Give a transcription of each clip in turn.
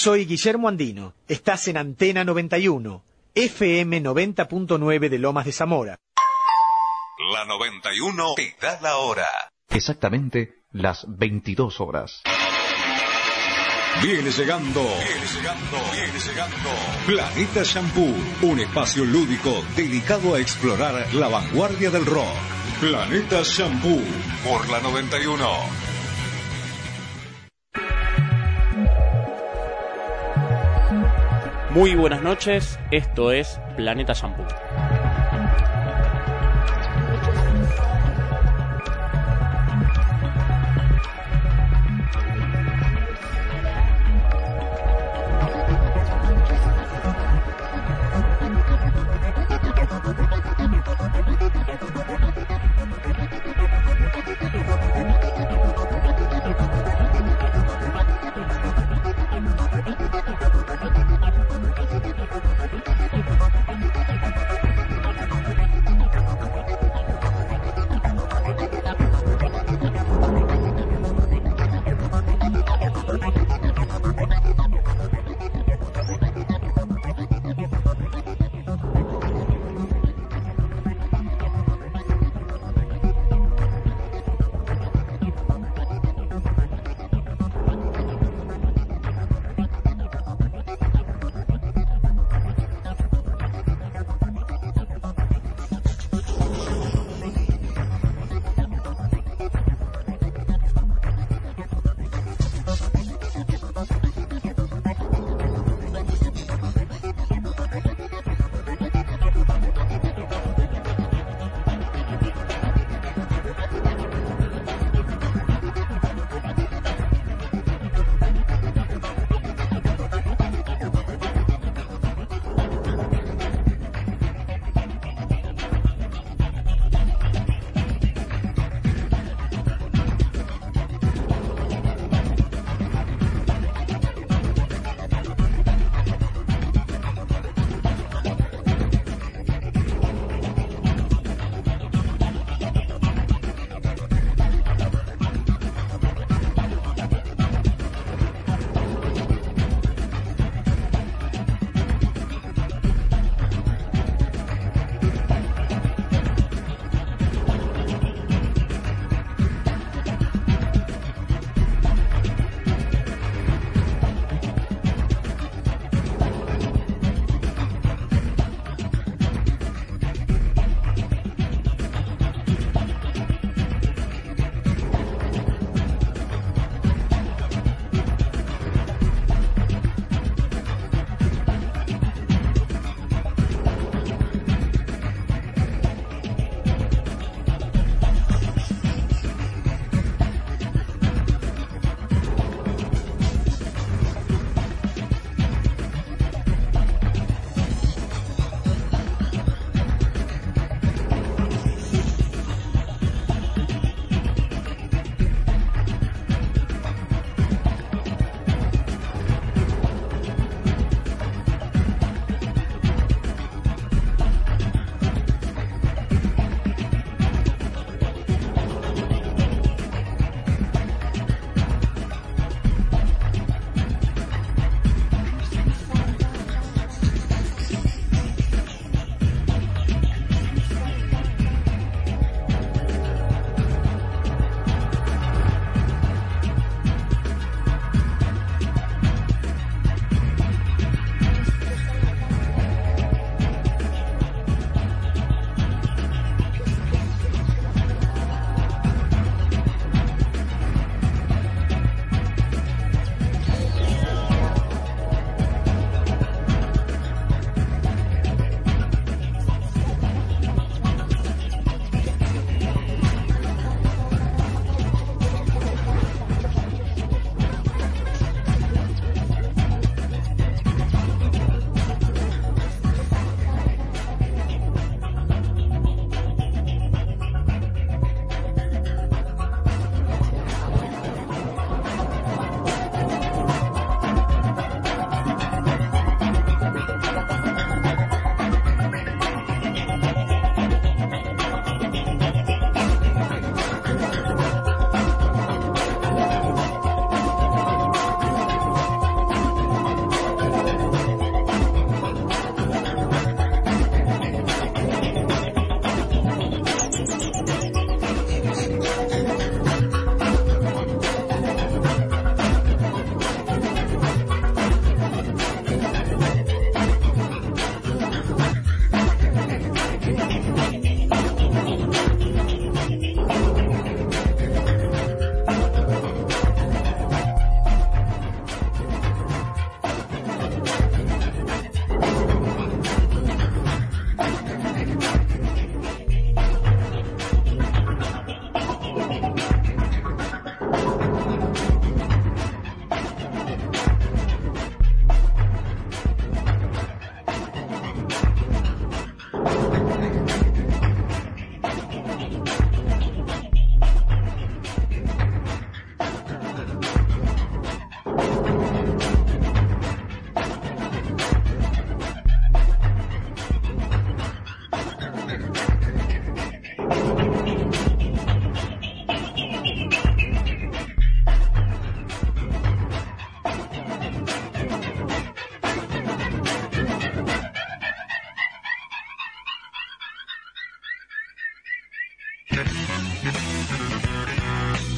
Soy Guillermo Andino. Estás en Antena 91, FM 90.9 de Lomas de Zamora. La 91 te da la hora. Exactamente las 22 horas. Viene llegando. Planeta Shampoo, un espacio lúdico dedicado a explorar la vanguardia del rock. Planeta Shampoo, por la 91. Muy buenas noches, esto es Planeta Shampoo.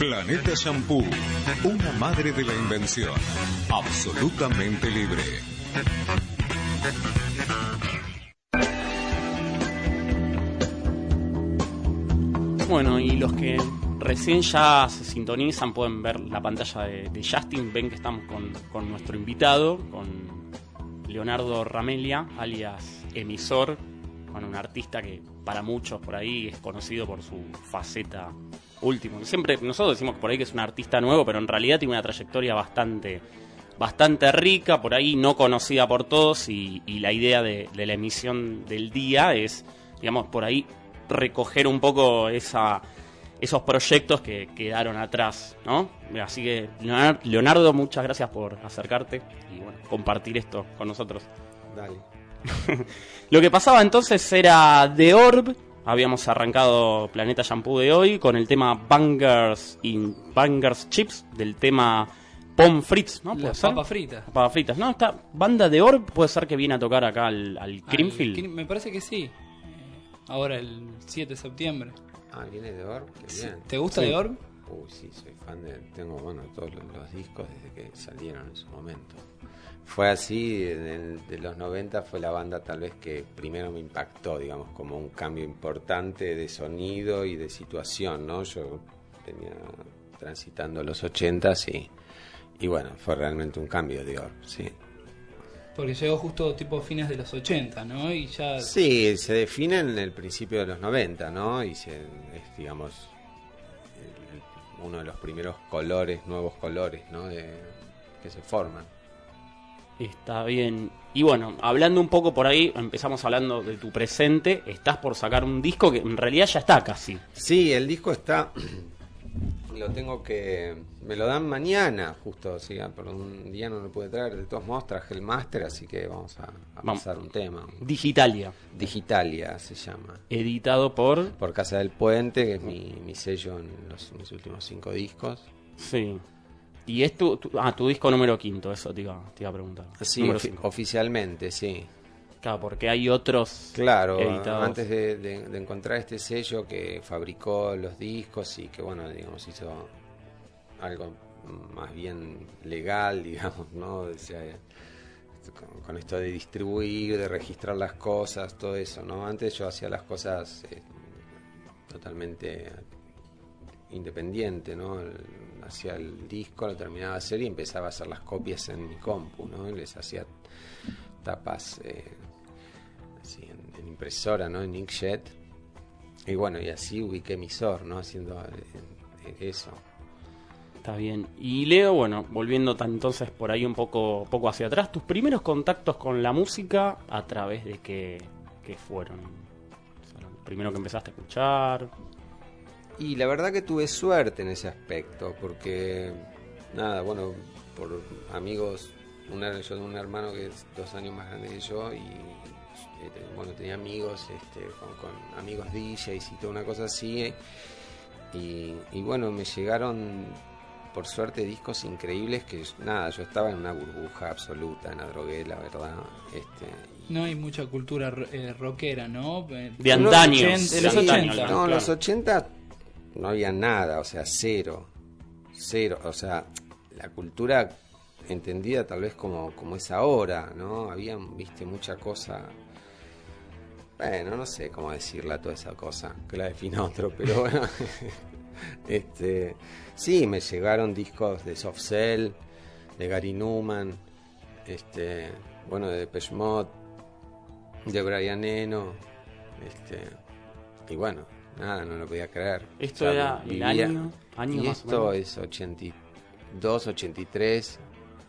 Planeta Shampoo, una madre de la invención, absolutamente libre. Bueno, y los que recién ya se sintonizan pueden ver la pantalla de Justin. Ven que estamos con nuestro invitado, con Leonardo Ramelia, alias Emisor, bueno, un artista que para muchos por ahí es conocido por su faceta última. Siempre nosotros decimos por ahí que es un artista nuevo, pero en realidad tiene una trayectoria bastante rica, por ahí no conocida por todos, y la idea de la emisión del día es, digamos, por ahí recoger un poco esos proyectos que quedaron atrás, ¿no? Así que, Leonardo, muchas gracias por acercarte y bueno, compartir esto con nosotros. Dale. Lo que pasaba entonces era The Orb. Habíamos arrancado Planeta Shampoo de hoy con el tema Bangers Chips, del tema Pom Fritz, ¿no? Las papas fritas. Papas fritas. No, esta banda de Orb puede ser que viene a tocar acá al Creamfield. Me parece que sí. Ahora el 7 de septiembre. Ah, viene de Orb, qué bien. ¿Te gusta de Orb? Uy, sí, soy fan tengo, bueno, todos los discos desde que salieron en su momento. Fue así, de los 90 fue la banda tal vez que primero me impactó, digamos, como un cambio importante de sonido y de situación, ¿no? Yo venía transitando los 80s y bueno, fue realmente un cambio de Orb, sí. Porque llegó justo tipo fines de los 80, ¿no? Y ya... Sí, se define en el principio de los 90, ¿no? Y es, digamos, uno de los primeros nuevos colores, ¿no? Que se forman. Está bien. Y bueno, hablando un poco por ahí, empezamos hablando de tu presente. Estás por sacar un disco que en realidad ya está casi. Sí, el disco está... me lo dan mañana, justo, o sea, por un día no lo pude traer. De todos modos traje el máster, así que vamos a pasar un tema. Digitalia se llama. Editado por Casa del Puente, que es mi sello en mis últimos 5 discos. Sí. Y es tu disco número 5, eso te iba a preguntar. Sí, oficialmente, sí. Claro, porque hay otros. Claro, editados. Antes de encontrar este sello que fabricó los discos y que, bueno, digamos, hizo algo más bien legal, digamos, ¿no? O sea, con esto de distribuir, de registrar las cosas, todo eso, ¿no? Antes yo hacía las cosas totalmente independiente, ¿no? Hacía el disco, lo terminaba de hacer y empezaba a hacer las copias en mi compu, ¿no? Y les hacía tapas así en impresora, ¿no? En inkjet. Y bueno, y así ubiqué Emisor, ¿no? Haciendo eso. Está bien. Y Leo, bueno, volviendo entonces por ahí un poco hacia atrás, tus primeros contactos con la música, ¿a través de qué fueron? O sea, lo primero que empezaste a escuchar. Y la verdad que tuve suerte en ese aspecto, porque, nada, bueno, por amigos, yo tengo un hermano que es 2 años más grande que yo y, bueno, tenía amigos, con amigos DJs y toda una cosa así, y bueno, me llegaron, por suerte, discos increíbles que, nada, yo estaba en una burbuja absoluta, en la drogué, la verdad, No hay mucha cultura rockera, ¿no? De antaño. De los 80. No, en los 80 no había nada, o sea, cero, o sea, la cultura entendida tal vez como es ahora, ¿no? Había, viste, mucha cosa, bueno, no sé cómo decirla toda esa cosa, que la define otro, pero bueno, sí, me llegaron discos de Soft Cell, de Gary Numan, bueno, de Depeche Mode, de Brian Eno, y bueno, nada, no lo podía creer. Esto, o sea, era el año y más esto o menos. es 82, 83,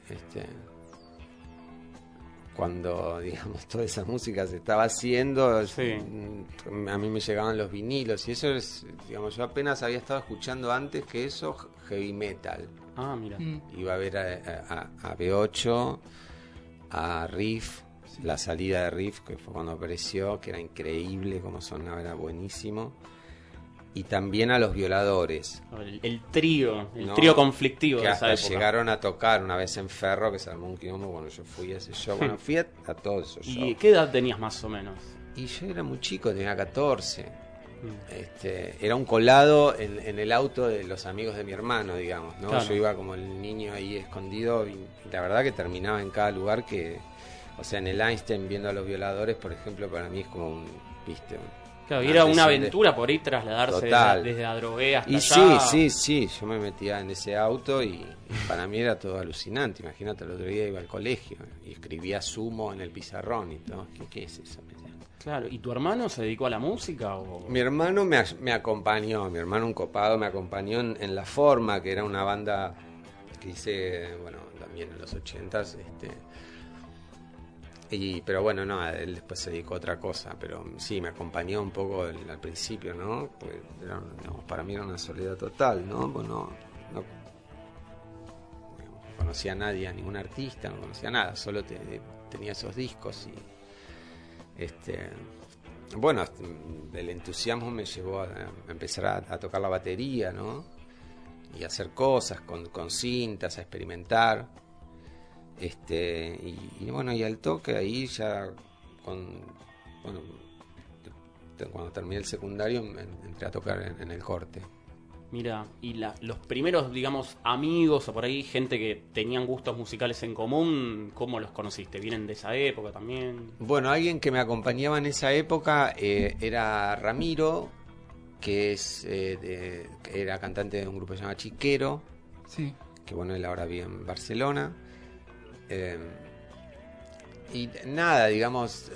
cuando, digamos, toda esa música se estaba haciendo. Sí. A mí me llegaban los vinilos y eso es, digamos, yo apenas había estado escuchando antes que eso heavy metal. Ah, mira. Iba a ver a B8, a Riff, la salida de Riff, que fue cuando apareció, que era increíble como sonaba, era buenísimo. Y también a Los Violadores. El trío conflictivo que de hasta esa época. llegaron a tocar una vez en Ferro, que se armó un quilombo. Bueno, yo fui a ese show, bueno, fui a todos esos shows. ¿Y qué edad tenías más o menos? Y yo era muy chico, tenía 14. Era un colado en el auto de los amigos de mi hermano, digamos, ¿no? Claro. Yo iba como el niño ahí escondido y la verdad que terminaba en cada lugar que, o sea, en el Einstein viendo a los violadores, por ejemplo, para mí es como un, viste, Claro, y era una antes de- aventura por ahí trasladarse Total. desde Adrogué hasta Y allá. sí, yo me metía en ese auto y para mí era todo alucinante. Imagínate, el otro día iba al colegio y escribía sumo en el pizarrón y todo. ¿Qué es eso? Claro, ¿y tu hermano se dedicó a la música? O... Mi hermano me acompañó, mi hermano un copado me acompañó en La Forma, que era una banda que hice, bueno, también en los 80s, pero bueno, no, él después se dedicó a otra cosa, pero sí, me acompañó un poco al principio, ¿no? Pues digamos, para mí era una soledad total, ¿no? Pues no conocía a nadie, a ningún artista, no conocía nada, solo tenía esos discos y bueno, el entusiasmo me llevó a empezar a tocar la batería, ¿no? Y a hacer cosas con cintas, a experimentar. Y bueno, y al toque ahí ya cuando terminé el secundario entré a tocar en el Corte. Mira, y los primeros, digamos, amigos o por ahí, gente que tenían gustos musicales en común, ¿cómo los conociste? ¿Vienen de esa época también? Bueno, alguien que me acompañaba en esa época era Ramiro, que era cantante de un grupo que se llama Chiquero, Sí. que bueno, él ahora vive en Barcelona. Y nada, digamos,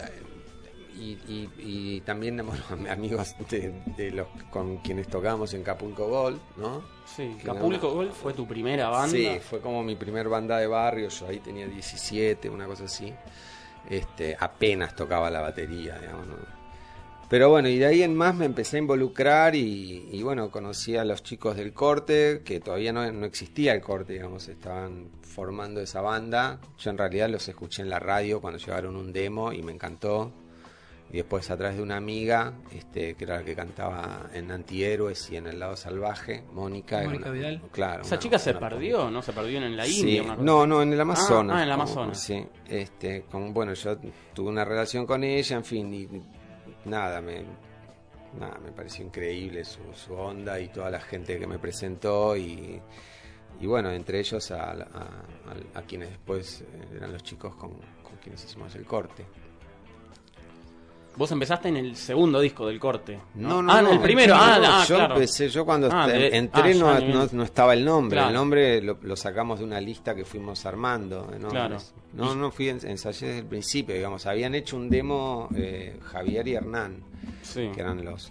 y también, bueno, amigos de los con quienes tocábamos en Capulco Gold, ¿no? Sí, Que Capulco era Gold fue tu primera banda. Sí, fue como mi primer banda de barrio, yo ahí tenía 17, una cosa así. Apenas tocaba la batería, digamos, ¿no? Pero bueno, y de ahí en más me empecé a involucrar y bueno, conocí a los chicos del Corte, que todavía no existía el Corte, digamos, estaban formando esa banda. Yo en realidad los escuché en la radio cuando llevaron un demo y me encantó. Y después a través de una amiga, que era la que cantaba en Antihéroes y en El Lado Salvaje, Mónica. Mónica Vidal. Claro. Esa chica se perdió, ¿no? Se perdió en la Sí, India. Una cosa no, en el Amazonas. en el Amazonas. Sí, bueno, yo tuve una relación con ella, en fin, y nada, me pareció increíble su onda y toda la gente que me presentó y bueno, entre ellos a quienes después eran los chicos con quienes hicimos el Corte. Vos empezaste en el segundo disco del Corte. No, en el primero. Yo claro. empecé, yo cuando entré no estaba el nombre. Claro. El nombre lo sacamos de una lista que fuimos armando. Claro. No fui ensayé desde el principio, digamos. Habían hecho un demo Javier y Hernán, Sí. que eran los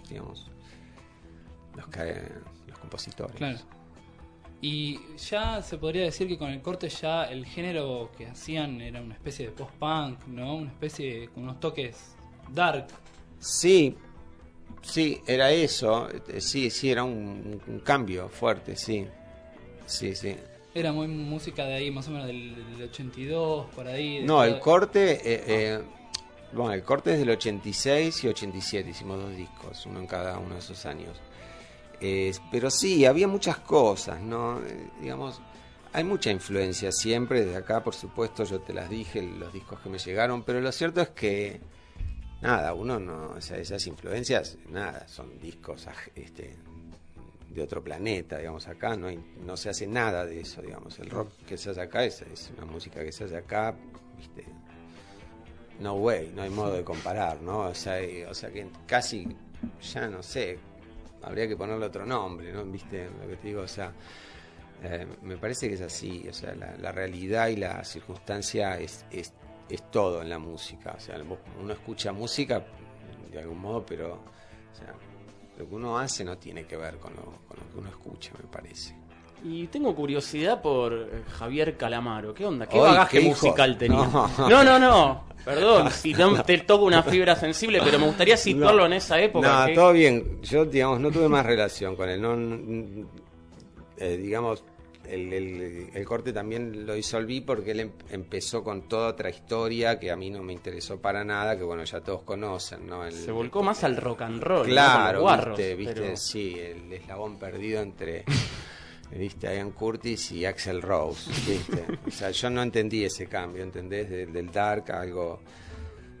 compositores. Claro. Y ya se podría decir que con el Corte ya el género que hacían era una especie de post-punk, ¿no? Una especie con unos toques dark. Sí, era eso. Sí, era un cambio fuerte, sí. Era muy música de ahí, más o menos del 82, por ahí. No, el Corte, el Corte es del 86 y 87, hicimos 2 discos, uno en cada uno de esos años. Pero sí, había muchas cosas, ¿no? Digamos, hay mucha influencia siempre, desde acá, por supuesto, yo te las dije, los discos que me llegaron, pero lo cierto es que, nada, uno no, o sea, esas influencias, nada, son discos de otro planeta, digamos, acá no se hace nada de eso, digamos, el rock que se hace acá es una música que se hace acá, ¿viste? No way, no hay modo de comparar, ¿no? O sea que casi, ya no sé, habría que ponerle otro nombre, ¿no? ¿Viste lo que te digo? O sea, me parece que es así, o sea, la realidad y la circunstancia es todo en la música, o sea, uno escucha música de algún modo, pero, o sea, lo que uno hace no tiene que ver con lo que uno escucha, me parece. Y tengo curiosidad por Javier Calamaro. ¿Qué onda? ¿Qué Ay, bagaje qué hijo. musical tenía? No. No. Perdón, si no te toco una fibra sensible, pero me gustaría situarlo en esa época. No, todo bien. Yo, digamos, no tuve más relación con él. Digamos, el Corte también lo disolví porque él empezó con toda otra historia que a mí no me interesó para nada, que bueno, ya todos conocen, ¿no? Se volcó más al rock and roll, claro, ¿no? Con los guarros, viste, pero... sí, el eslabón perdido entre Ian Curtis y Axl Rose, ¿viste? O sea, yo no entendí ese cambio, ¿entendés? Del dark a algo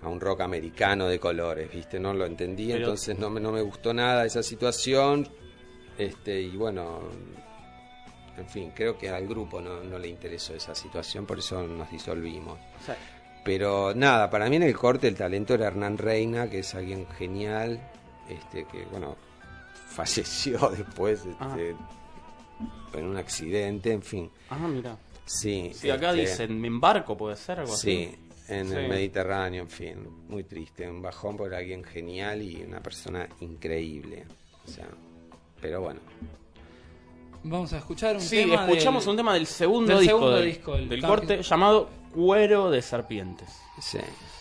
a un rock americano de colores, ¿viste? No lo entendí, Pero... entonces no me gustó nada esa situación. Y bueno, en fin, creo que al grupo no le interesó esa situación, por eso nos disolvimos. O sea, pero nada, para mí en el corte el talento era Hernán Reina, que es alguien genial, que bueno, falleció después en un accidente, en fin. mira. Sí, Acá dicen, ¿me embarco puede ser algo así? Sí, en el Mediterráneo, en fin, muy triste, un bajón por alguien genial y una persona increíble, o sea, pero bueno. Vamos a escuchar un tema. Escuchamos un tema del segundo disco del corte llamado Cuero de Serpientes. Sí.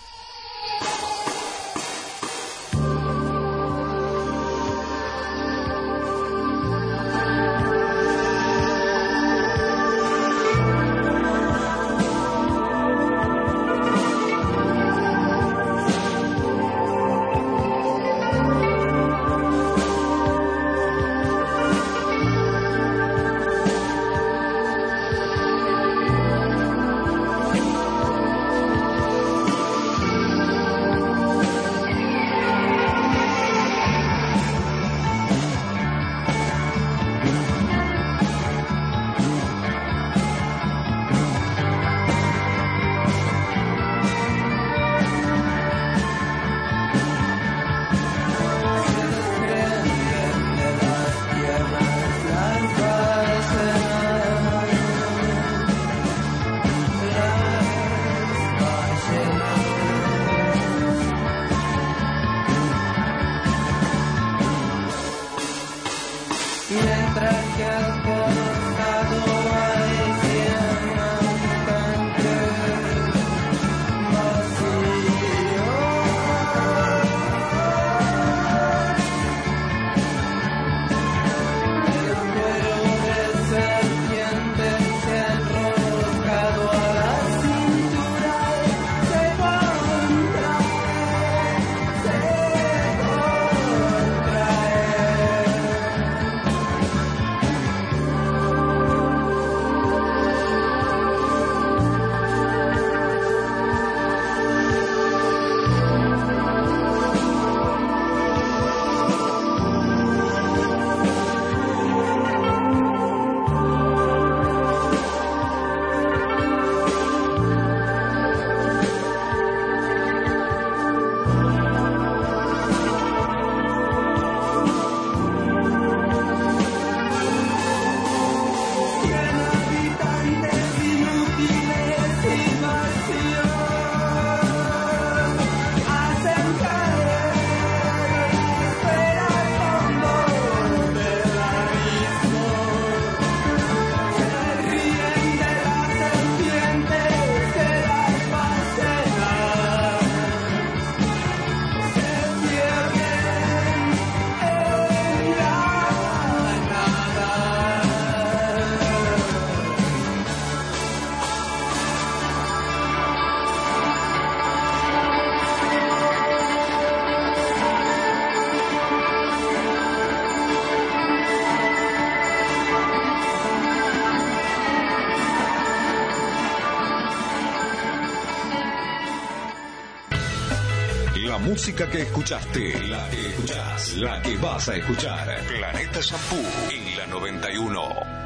Música que escuchaste, la que escuchás, la que vas a escuchar. Planeta Shampoo en la 91.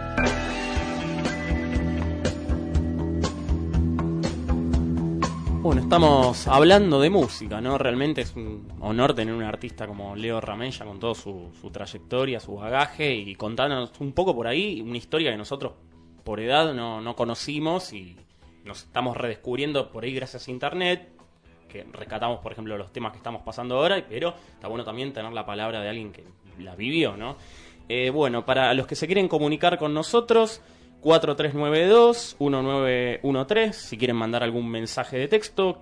Bueno, estamos hablando de música, ¿no? Realmente es un honor tener un artista como Leo Ramella con toda su trayectoria, su bagaje y contarnos un poco por ahí una historia que nosotros por edad no conocimos y nos estamos redescubriendo por ahí gracias a internet, que rescatamos por ejemplo los temas que estamos pasando ahora, pero está bueno también tener la palabra de alguien que la vivió, ¿no? Bueno, para los que se quieren comunicar con nosotros, 4392-1913, si quieren mandar algún mensaje de texto,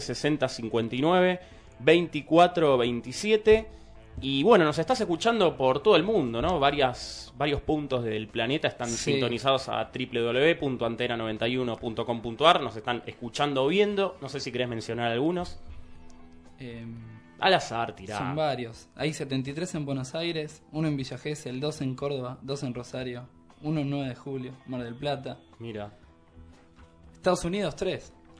156059-2427. Y bueno, nos estás escuchando por todo el mundo, ¿no? Varios puntos del planeta están sintonizados a www.antena91.com.ar. Nos están escuchando o viendo. No sé si querés mencionar algunos. Al azar, tirá. Son varios. Hay 73 en Buenos Aires, 1 en Villa Gesell, 2 en Córdoba, 2 en Rosario, 1 en 9 de julio, Mar del Plata. Mira. Estados Unidos, 3.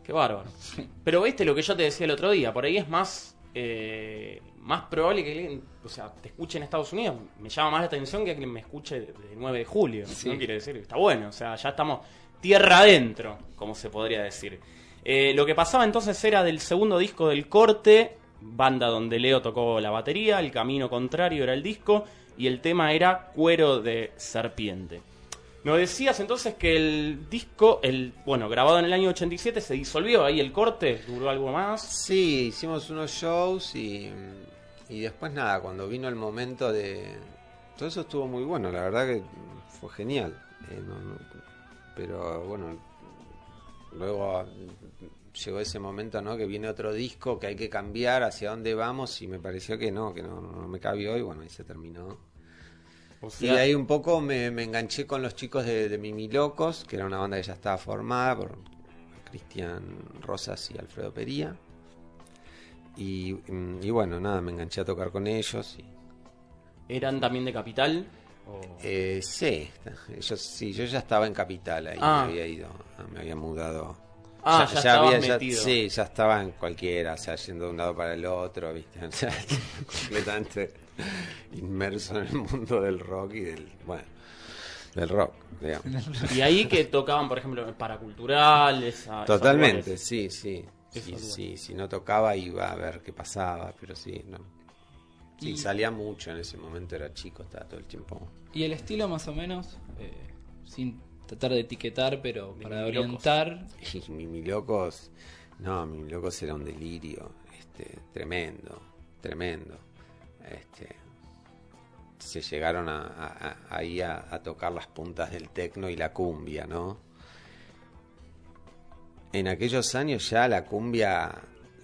Qué bárbaro. Pero viste lo que yo te decía el otro día, por ahí es más probable que alguien, o sea, te escuche en Estados Unidos. Me llama más la atención que alguien me escuche de 9 de julio. Sí. No quiere decir que está bueno, o sea, ya estamos tierra adentro, como se podría decir. Lo que pasaba entonces era del segundo disco del Corte, banda donde Leo tocó la batería, El Camino Contrario era el disco, y el tema era Cuero de Serpiente. Nos decías entonces que el disco, grabado en el año 87, se disolvió ahí el Corte, ¿duró algo más? Sí, hicimos unos shows y después nada, cuando vino el momento de... Todo eso estuvo muy bueno, la verdad que fue genial. Pero bueno, luego llegó ese momento, ¿no? Que viene otro disco, que hay que cambiar hacia dónde vamos, y me pareció que no me cabió, y bueno, ahí se terminó. O sea, Y de ahí un poco me enganché con los chicos de Mimilocos, que era una banda que ya estaba formada por Cristian Rosas y Alfredo Pería. Y bueno, nada, me enganché a tocar con ellos. ¿eran también de Capital? Sí, yo ya estaba en Capital ahí, me había ido, me había mudado. Ya estabas metido. Sí, ya estaba en cualquiera, o sea, yendo de un lado para el otro, ¿viste? O sea, completamente inmerso en el mundo del rock y del rock, digamos. Y ahí que tocaban, por ejemplo, paraculturales. Totalmente, sí. Si no tocaba iba a ver qué pasaba, pero sí, no. Sí, salía mucho en ese momento, era chico, estaba todo el tiempo. ¿Y el estilo más o menos? Sin tratar de etiquetar, pero De para Mimilocos. orientar. Y Mimilocos era un delirio, tremendo. Se llegaron ahí a tocar las puntas del tecno y la cumbia, ¿no? En aquellos años ya la cumbia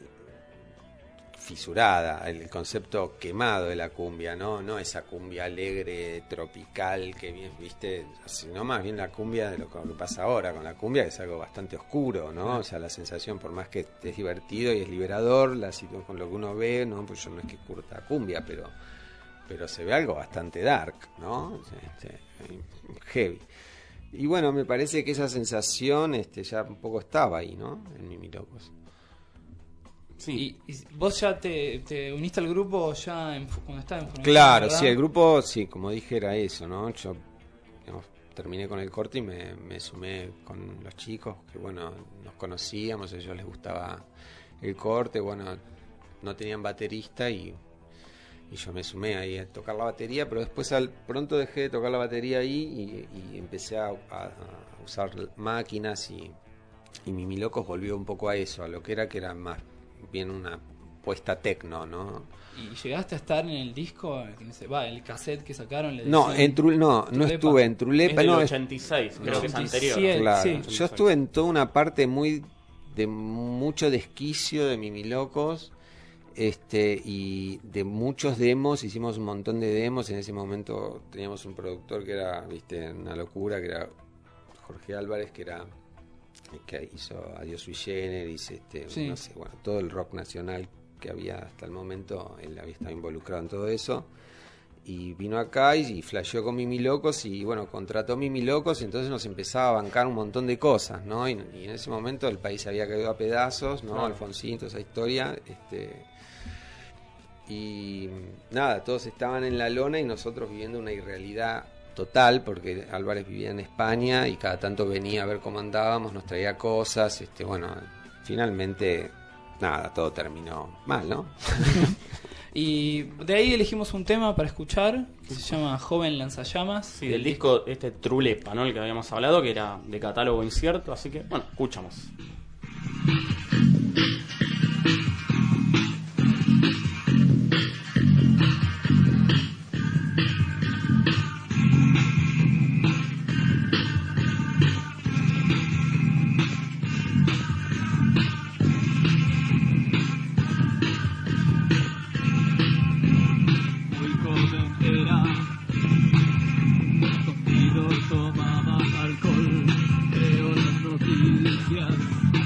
fisurada, el concepto quemado de la cumbia, no esa cumbia alegre, tropical, que bien, viste, sino más bien la cumbia de lo que pasa ahora con la cumbia, que es algo bastante oscuro, ¿no? O sea, la sensación, por más que es divertido y es liberador, la situación con lo que uno ve, ¿no? Pues yo no es que curta cumbia, pero se ve algo bastante dark, ¿no? Heavy. Y bueno, me parece que esa sensación ya un poco estaba ahí, ¿no? En Mimilocos. Sí. ¿Y vos ya te uniste al grupo ya cuando estabas en Formación? Claro, ¿verdad? sí, el grupo, sí, como dije, era eso, ¿no? Yo terminé con el Corte y me sumé con los chicos, que bueno, nos conocíamos, a ellos les gustaba el Corte, bueno, no tenían baterista y yo me sumé ahí a tocar la batería, pero después pronto dejé de tocar la batería ahí y empecé a usar máquinas y Mimilocos volvió un poco a eso, a lo que era más bien una puesta tecno, ¿no? ¿Y llegaste a estar en el disco, el cassette que sacaron? No, no Trulepa. estuve en Trulepa, Es del no, 86, creo que es anterior. Sí, claro. sí. Yo estuve en toda una parte de mucho desquicio de Mimilocos, y de muchos demos, hicimos un montón de demos. En ese momento teníamos un productor que era, viste, una locura, que era Jorge Álvarez, que hizo Adiós Sui Generis, Sí. no sé, bueno, todo el rock nacional que había hasta el momento, él había estado involucrado en todo eso. Y vino acá y flasheó con Mimilocos y bueno, contrató Mimilocos, y entonces nos empezaba a bancar un montón de cosas, ¿no? Y en ese momento el país había caído a pedazos, ¿no? Claro. Alfonsín, toda esa historia, y nada, todos estaban en la lona y nosotros viviendo una irrealidad total, porque Álvarez vivía en España y cada tanto venía a ver cómo andábamos, nos traía cosas, bueno, finalmente nada, todo terminó mal, ¿no? Y de ahí elegimos un tema para escuchar que se llama Joven Lanzallamas. Sí, del disco Trulepa, ¿no? El que habíamos hablado, que era de catálogo incierto, así que, bueno, escuchamos. Muy joven era, conmigo tomaba alcohol, veo las noticias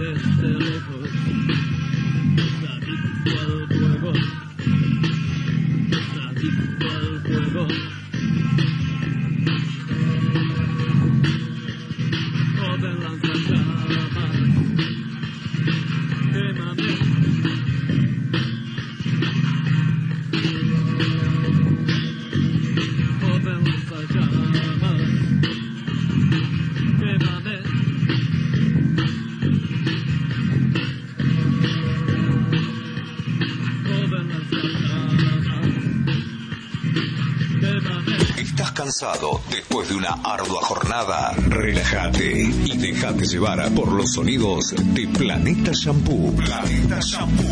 Después de una ardua jornada, relájate y déjate llevar por los sonidos de Planeta Shampoo. Planeta Shampoo.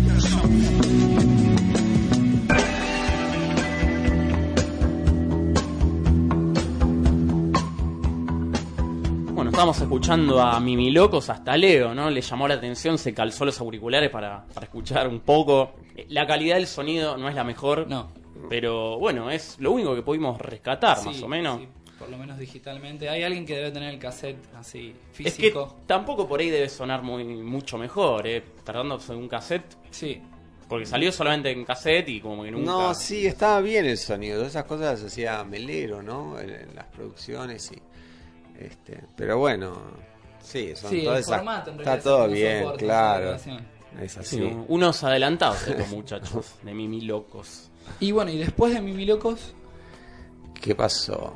Bueno, estábamos escuchando a Mimilocos, hasta Leo, ¿no? Le llamó la atención, se calzó los auriculares para escuchar un poco. La calidad del sonido no es la mejor. No. Pero bueno, es lo único que pudimos rescatar, Sí, más o menos. Sí, por lo menos digitalmente. Hay alguien que debe tener el cassette así, físico. Es que tampoco por ahí debe sonar mucho mejor, tratándose de un cassette. Sí. Porque salió solamente en cassette y como que nunca... No, sí, estaba bien el sonido. Todas esas cosas las hacía Melero, ¿no? En las producciones y... pero bueno, sí, son sí, todas el esas... formato, en está realidad, todo no bien, soporta claro. esa grabación. Es así. Sí, unos adelantados estos muchachos de Mimilocos. Y bueno, y después de Mimilocos... ¿Qué pasó?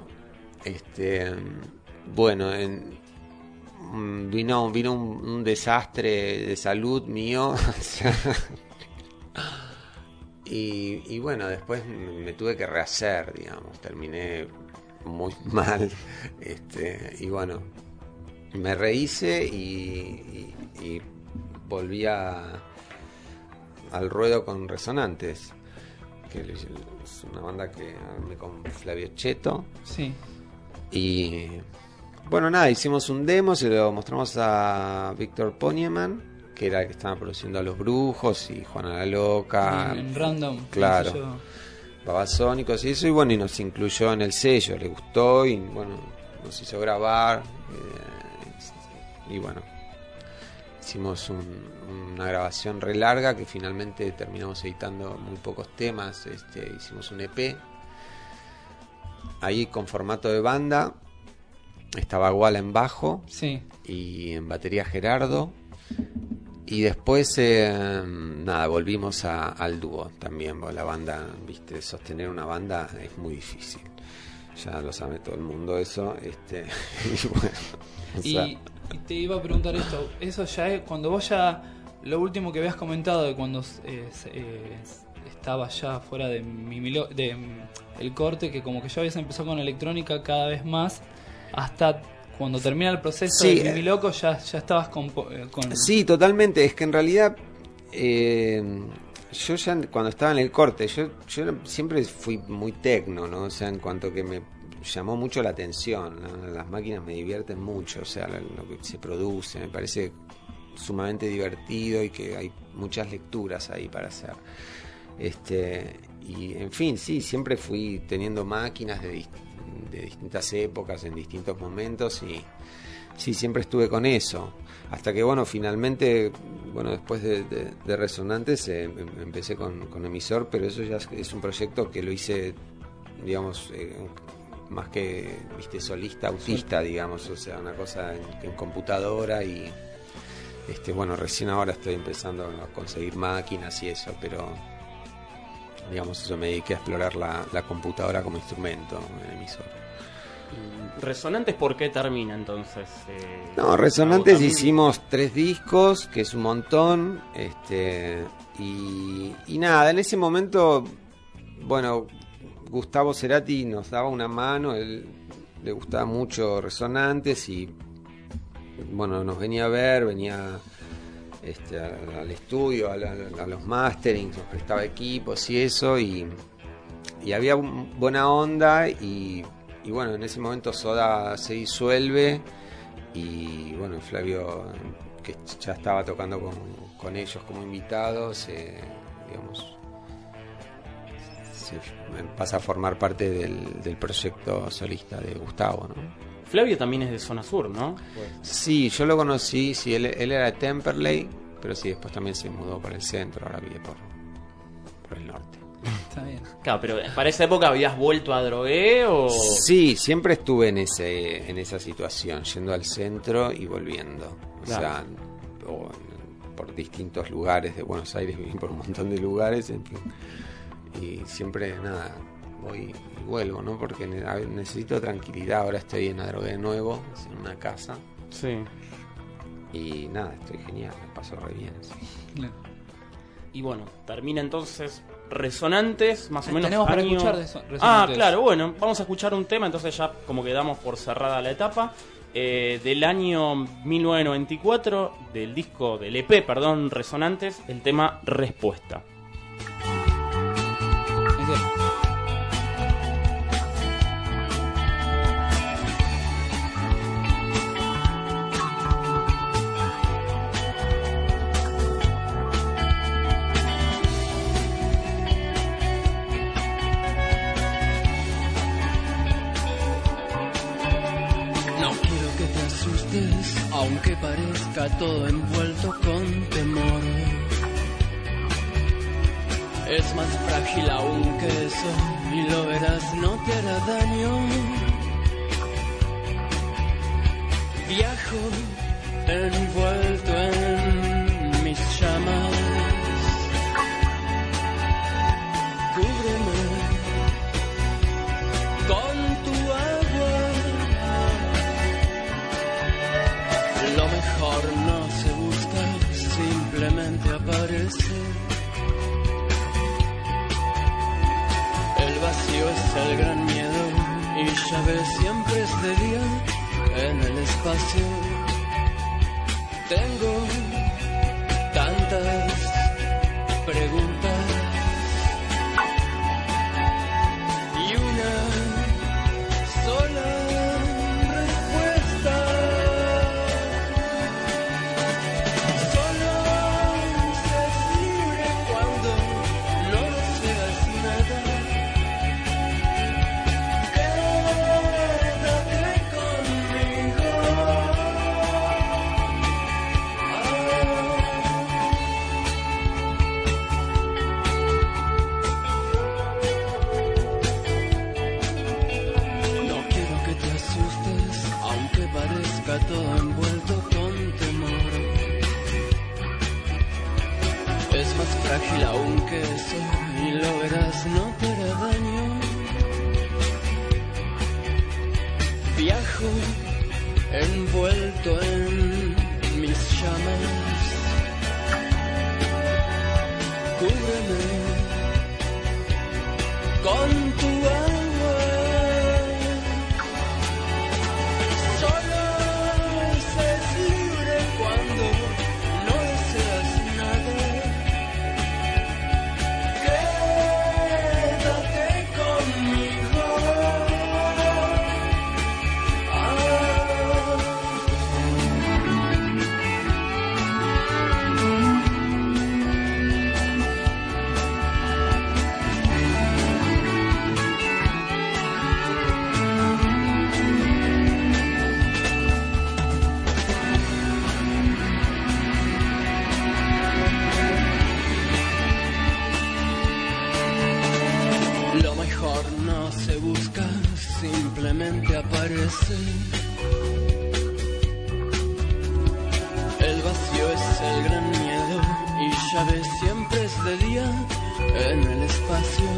Bueno, vino un desastre de salud mío. y bueno, después me tuve que rehacer, digamos. Terminé muy mal. Y bueno, me rehice y volví al ruedo con Resonantes, que es una banda que armé con Flavio Cheto. Sí. Y bueno, nada, hicimos un demo, se lo mostramos a Víctor Ponieman, que era el que estaba produciendo a Los Brujos y Juana la Loca. En Random. Claro. Babasónicos y eso, y bueno, y nos incluyó en el sello, le gustó y bueno, nos hizo grabar. Y bueno, hicimos una grabación re larga que finalmente terminamos editando muy pocos temas. Hicimos un EP ahí con formato de banda. Estaba Guala en bajo, sí, y en batería Gerardo. Y después nada, volvimos al dúo también, porque la banda, viste, sostener una banda es muy difícil, ya lo sabe todo el mundo eso. Y bueno, y te iba a preguntar esto, eso ya es cuando vos ya, lo último que habías comentado de cuando estaba ya fuera de el corte, que como que ya habías empezado con electrónica cada vez más, hasta cuando termina el proceso sí, de Mimiloco ya estabas con... Sí, totalmente, es que en realidad yo ya cuando estaba en el corte, yo siempre fui muy tecno, ¿no? O sea, en cuanto que me llamó mucho la atención, ¿no? Las máquinas me divierten mucho, o sea, lo que se produce, me parece sumamente divertido y que hay muchas lecturas ahí para hacer. Y en fin, sí, siempre fui teniendo máquinas de distintas épocas, en distintos momentos, y sí, siempre estuve con eso. Hasta que, bueno, finalmente, bueno, después de Resonantes empecé con Emisor, pero eso ya es un proyecto que lo hice, digamos, más que, viste, solista, autista, digamos, o sea, una cosa en computadora y, bueno, recién ahora estoy empezando a conseguir máquinas y eso, pero... digamos, eso, me dediqué a explorar la computadora como instrumento en Emisor. ¿Resonantes por qué termina entonces? No, Resonantes hicimos 3 discos, que es un montón, y nada, en ese momento, bueno, Gustavo Cerati nos daba una mano, él le gustaba mucho Resonantes y, bueno, nos venía a ver, venía... al estudio, a los masterings, nos prestaba equipos y eso, y había buena onda, y bueno, en ese momento Soda se disuelve y bueno, Flavio, que ya estaba tocando con ellos como invitados, digamos, se pasa a formar parte del proyecto solista de Gustavo, ¿no? Flavio también es de zona sur, ¿no? Sí, yo lo conocí, sí, él era de Temperley, pero sí, después también se mudó para el centro, ahora vive por el norte. Está bien. Claro, pero para esa época habías vuelto a Drogué o... Sí, siempre estuve en esa situación, yendo al centro y volviendo. Claro. Por distintos lugares de Buenos Aires, viví por un montón de lugares, en fin. Y siempre, nada, voy y vuelvo, ¿no? Porque necesito tranquilidad. Ahora estoy en Adrogué de nuevo, en una casa. Sí. Y nada, estoy genial, me paso re bien. Sí. Claro. Y bueno, termina entonces Resonantes, más o menos Tenemos para año... escuchar de eso, Resonantes. Ah, claro, bueno, vamos a escuchar un tema, entonces ya como que damos por cerrada la etapa. Del año 1994, del disco, del EP, perdón, Resonantes, el tema Respuesta. Aunque parezca todo envuelto con temor, es más frágil aún que eso, y lo verás, no te hará daño. Viajo envuelto en mis llamas, cúbreme con tu agua. Lo mejor no se busca, simplemente aparece. El vacío es el gran miedo, y ya ves, siempre es de día en el espacio. Tengo tantas preguntas y una sola respuesta. Solo seas libre cuando no deseas nada. Quédate conmigo. No quiero que te asustes, aunque parezca todo envuelto con temor. Es más frágil aún que eso, y lo verás, no te hará daño. Viajo envuelto en mis llamas, cúbreme con tu agua. Solo seas libre cuando no deseas nada. Quédate conmigo. Lo mejor no se busca, simplemente aparece. El vacío es el gran miedo, y ya ves, siempre es de día en el espacio.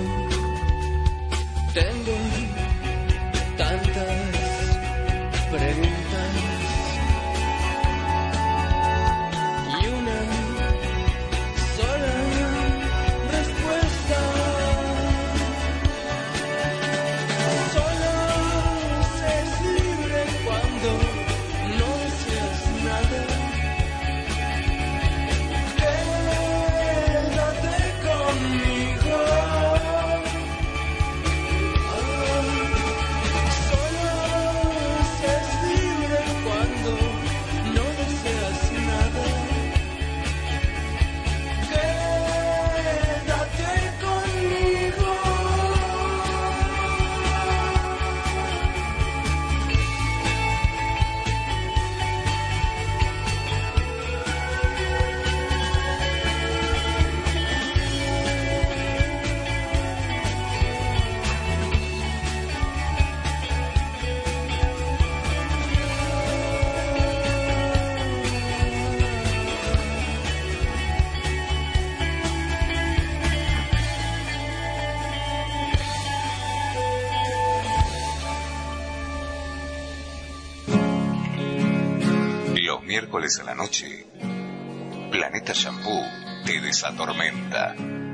Tengo tantas preguntas y una sola respuesta. Solo seas libre cuando no deseas nada. Quédate conmigo. miércoles a la noche, Planeta Shampoo te desatormenta.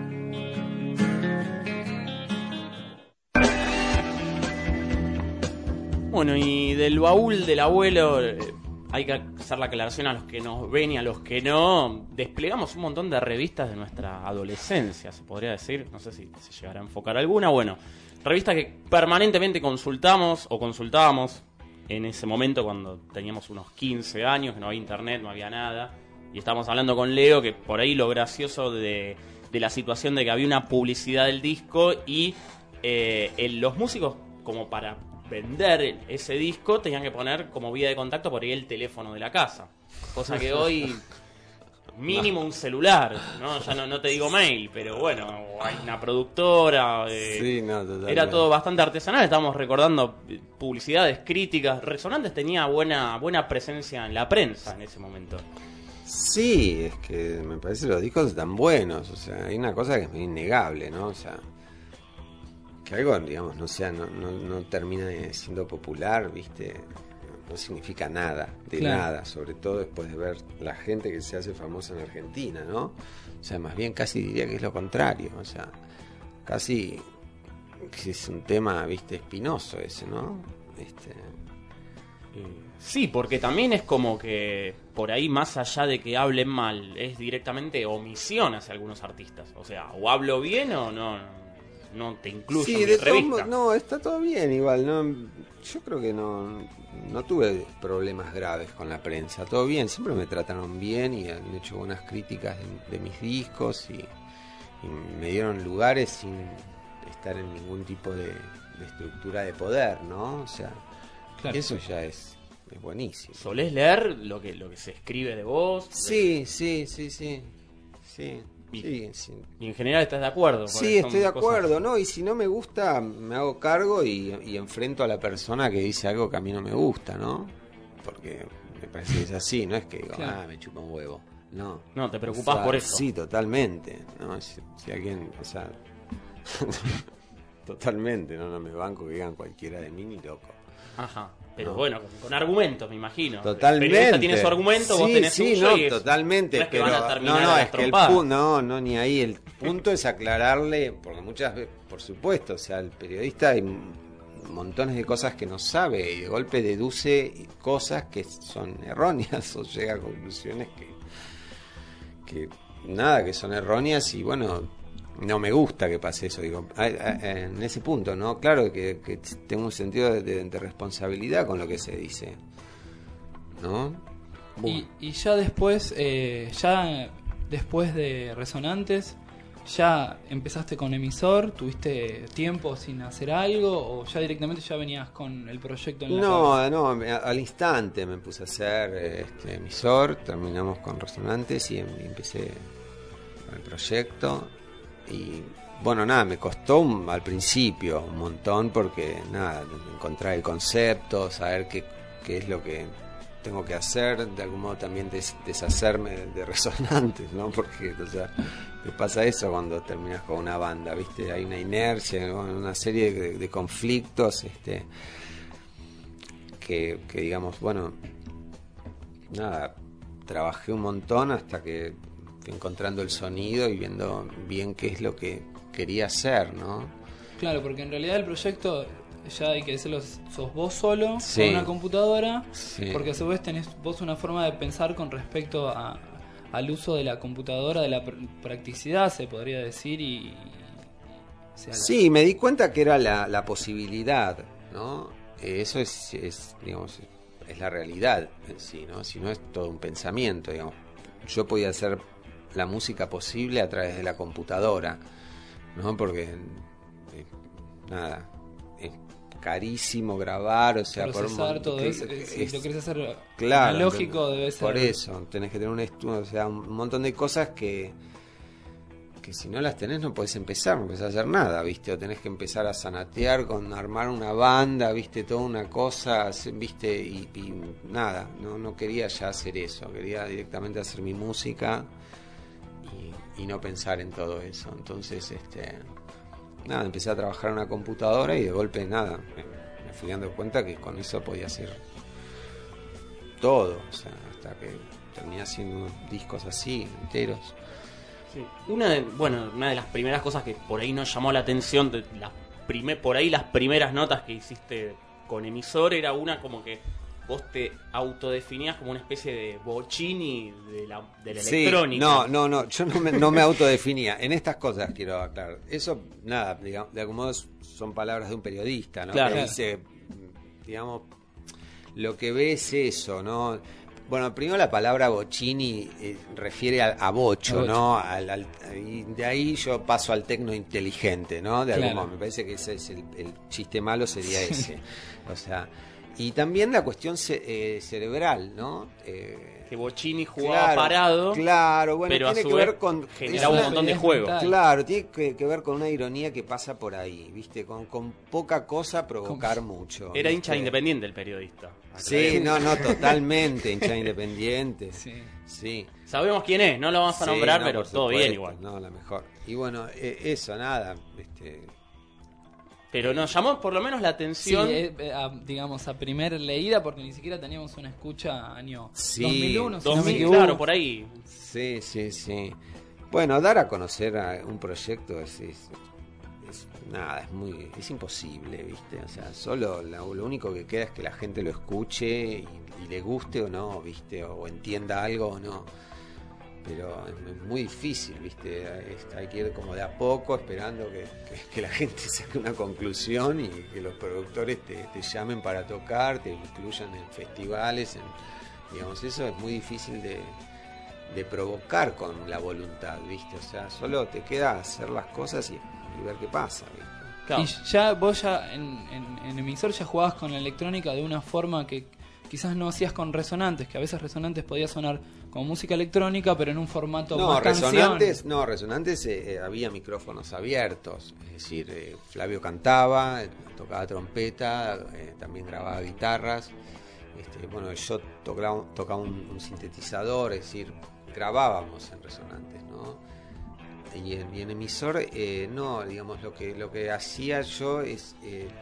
Bueno, y del baúl del abuelo hay que hacer la aclaración a los que nos ven y a los que no. Desplegamos un montón de revistas de nuestra adolescencia, se podría decir. No sé si se llegará a enfocar alguna. Bueno, revistas que permanentemente consultábamos o consultábamos en ese momento cuando teníamos unos 15 años, que no había internet, no había nada. Y estábamos hablando con Leo que por ahí lo gracioso de la situación de que había una publicidad del disco y los músicos, como para vender ese disco, tenían que poner como vía de contacto por ahí el teléfono de la casa, cosa que hoy mínimo un celular, ¿no? Ya no te digo mail, pero bueno, hay una productora, Sí, no, totalmente. era todo bastante artesanal. Estábamos recordando publicidades, críticas. Resonantes tenía buena presencia en la prensa en ese momento. Sí, es que me parece que los discos están buenos, o sea, hay una cosa que es innegable, ¿no? O sea, que algo, digamos, no termina siendo popular, ¿viste? No significa nada, nada, sobre todo después de ver la gente que se hace famosa en Argentina, ¿no? O sea, más bien casi diría que es lo contrario, o sea, casi que es un tema, ¿viste? Espinoso ese, ¿no? Sí, porque también es como que por ahí, más allá de que hablen mal, es directamente omisión hacia algunos artistas. O sea, o hablo bien o no te incluyo sí, en mi de revista. no, está todo bien igual, ¿no? Yo creo que no tuve problemas graves con la prensa, todo bien, siempre me trataron bien y han hecho buenas críticas de mis discos y me dieron lugares sin estar en ningún tipo de estructura de poder, ¿no? O sea, Claro. eso ya es buenísimo. ¿Solés leer lo que se escribe de vos? Sí. Y en general estás de acuerdo. Sí, Son estoy de cosas- acuerdo, ¿no? Y si no me gusta, me hago cargo y enfrento a la persona que dice algo que a mí no me gusta, ¿no? Porque me parece que es así, no es que digo, Claro. me chupa un huevo. No. No, te preocupás por eso. Sí, totalmente, ¿no? Si alguien, o sea, totalmente, no me banco que digan cualquiera de mí ni loco. Ajá. Pero No. bueno, con argumentos, me imagino. Totalmente. El periodista tiene su argumento, vos tenés sí, suyo no, y es- totalmente. no es que pero van a terminar a no, las es que el trompadas. punto, no, ni ahí. El punto es aclararle, porque muchas veces, por supuesto, o sea, el periodista hay montones de cosas que no sabe y de golpe deduce cosas que son erróneas o llega a conclusiones que nada, que son erróneas y bueno, no me gusta que pase eso, digo, en ese punto, ¿no? Claro que tengo un sentido de responsabilidad con lo que se dice, ¿no? Y ya después de Resonantes, ¿ya empezaste con emisor? ¿Tuviste tiempo sin hacer algo? ¿O ya directamente ya venías con el proyecto en la cabeza? No, al instante me puse a hacer emisor, terminamos con Resonantes y empecé con el proyecto. Y bueno, nada, me costó al principio un montón porque nada, encontrar el concepto, saber qué es lo que tengo que hacer, de algún modo también deshacerme de Resonantes, ¿no? Porque, o sea, te pasa eso cuando terminas con una banda, ¿viste? Hay una inercia, una serie de conflictos, que digamos, bueno, nada, trabajé un montón hasta que fui encontrando el sonido y viendo bien qué es lo que quería hacer, ¿no? Claro, porque en realidad el proyecto, ya hay que decirlo, sos vos solo, Sí. con una computadora, Sí. porque a su vez tenés vos una forma de pensar con respecto al uso de la computadora, de la practicidad, se podría decir, o sea, Sí, me di cuenta que era la posibilidad, ¿no? Eso es, digamos, es la realidad en sí, ¿no? Si no es todo un pensamiento, digamos. Yo podía hacer la música posible a través de la computadora, ¿no? Porque, nada, es carísimo grabar, o sea, procesar todo eso, si lo querés hacer analógico debe ser... Por eso, tenés que tener un estudio, o sea, un montón de cosas que si no las tenés no podés empezar, no podés hacer nada, ¿viste? O tenés que empezar a zanatear con armar una banda, ¿viste? Toda una cosa, ¿viste? Y nada, no quería ya hacer eso, quería directamente hacer mi música y no pensar en todo eso. Entonces, nada, empecé a trabajar en una computadora y de golpe, nada, me fui dando cuenta que con eso podía hacer todo, o sea, hasta que terminé haciendo discos así, enteros. Sí. Una de las primeras cosas que por ahí nos llamó la atención, por ahí las primeras notas que hiciste con Emisor, era una como que vos te autodefinías como una especie de Bocchini de la Sí, electrónica. no, yo no me autodefinía. En estas cosas quiero aclarar. Eso, nada, digamos, de algún modo son palabras de un periodista, ¿no? Claro. Que dice, digamos, lo que ve es eso, ¿no? Bueno, primero la palabra Bocchini refiere a bocho, ¿no? Y de ahí yo paso al tecno inteligente, ¿no? De algún modo. Me parece que ese es el chiste malo, sería ese. O sea, y también la cuestión cerebral, ¿no? Que Bocchini jugaba parado, claro, bueno, pero tiene a su que vez ver con generaba un montón de juego. Claro, tiene que ver con una ironía que pasa por ahí, ¿viste? Con poca cosa provocar mucho. Era ¿viste? hincha independiente el periodista. Sí, no, totalmente hincha independiente. Sí. Sabemos quién es, no lo vamos a nombrar, no, pero por todo supuesto, bien igual. No, la mejor. Y bueno, eso, nada, Pero nos llamó por lo menos la atención. Digamos, a primer leída, porque ni siquiera teníamos una escucha año 2001, si 2000, no me equivoco. claro, por ahí. Sí. Bueno, dar a conocer a un proyecto es nada, es imposible, ¿viste? O sea, solo lo único que queda es que la gente lo escuche y le guste o no, ¿viste? O entienda algo o no. Pero es muy difícil, ¿viste? Hay que ir como de a poco, esperando que la gente saque una conclusión y que los productores te llamen para tocar, te incluyan en festivales, digamos, eso es muy difícil de provocar con la voluntad, ¿viste? O sea, solo te queda hacer las cosas y ver qué pasa, ¿viste? Claro. Y vos en Emisor ya jugabas con la electrónica de una forma que quizás no hacías con Resonantes, que a veces Resonantes podía sonar como música electrónica, pero en un formato más Resonantes había micrófonos abiertos, es decir, Flavio cantaba, tocaba trompeta, también grababa guitarras, bueno, yo tocaba un sintetizador, es decir, grabábamos en Resonantes, ¿no? Y en Emisor, no, digamos, lo que hacía yo es,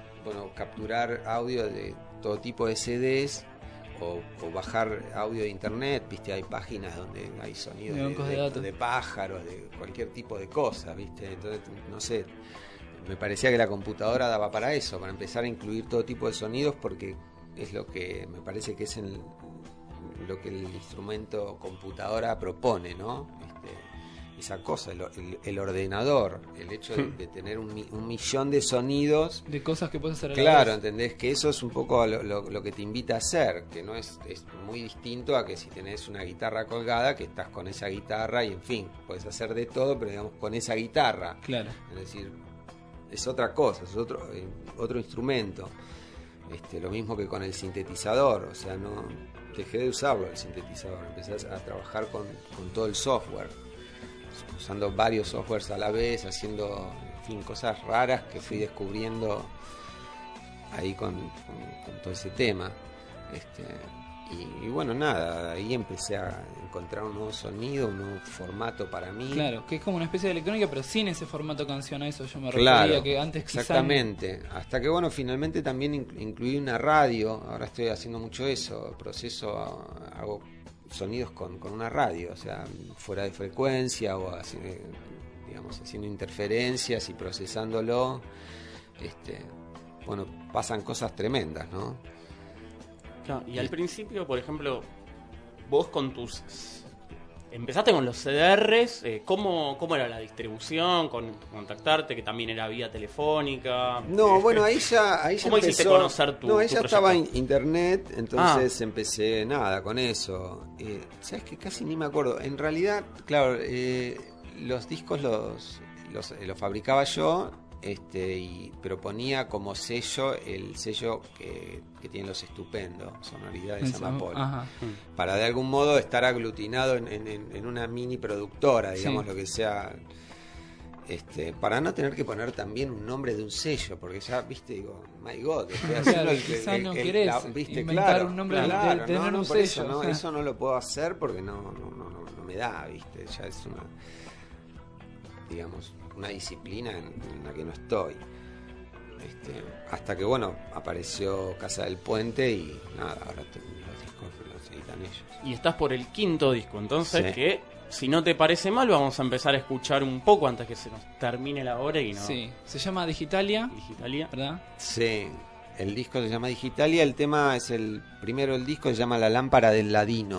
capturar audio de todo tipo de CDs, o bajar audio de internet, viste, hay páginas donde hay sonidos de pájaros, de cualquier tipo de cosa, viste, entonces, no sé, me parecía que la computadora daba para eso, para empezar a incluir todo tipo de sonidos, porque es lo que me parece que es lo que el instrumento computadora propone, ¿no? Esa cosa, el ordenador, el hecho de tener un millón de sonidos, de cosas que puedes hacer a la claro, vez. ¿entendés? Que eso es un poco lo que te invita a hacer, que no es muy distinto a que si tenés una guitarra colgada, que estás con esa guitarra y en fin, puedes hacer de todo, pero digamos con esa guitarra. Claro. Es decir, es otra cosa, es otro instrumento. Lo mismo que con el sintetizador, o sea, no dejé de usarlo el sintetizador, empecé a trabajar con todo el software, usando varios softwares a la vez, haciendo, en fin, cosas raras que fui descubriendo ahí con todo ese tema. Y bueno, nada, ahí empecé a encontrar un nuevo sonido, un nuevo formato para mí. Claro, que es como una especie de electrónica, pero sin ese formato canción, a eso yo me refería, que antes quizás... Exactamente, hasta que bueno, finalmente también incluí una radio, ahora estoy haciendo mucho eso, hago sonidos con una radio, o sea, fuera de frecuencia o así, digamos, haciendo interferencias y procesándolo, bueno, pasan cosas tremendas, ¿no? Claro, y al principio, por ejemplo, vos con empezaste con los CDRs, ¿cómo era la distribución? Contactarte, que también era vía telefónica. No, bueno, ahí ya ¿Cómo empezó, hiciste conocer tu ahí ya proyecto? estaba en internet, entonces empecé con eso. ¿Sabes qué? Casi ni me acuerdo. En realidad, claro, los discos los fabricaba yo, pero ponía como sello el sello que tienen los Estupendo, Sonoridades Amapola, para de algún modo estar aglutinado en una mini productora, digamos, lo que sea, para no tener que poner también un nombre de un sello, porque ya, viste, digo, my God, quizás no querés inventar un nombre de tener un sello. Eso no lo puedo hacer porque no me da, viste, ya es una disciplina en la que no estoy. Hasta que bueno, apareció Casa del Puente y nada, ahora los discos los editan ellos. Y estás por el 5º disco, entonces Sí. que, si no te parece mal, vamos a empezar a escuchar un poco antes que se nos termine la hora y no... Sí, se llama Digitalia, Digitalia. ¿verdad? Sí, el disco se llama Digitalia, el tema es el primero del disco, se llama La lámpara del ladino.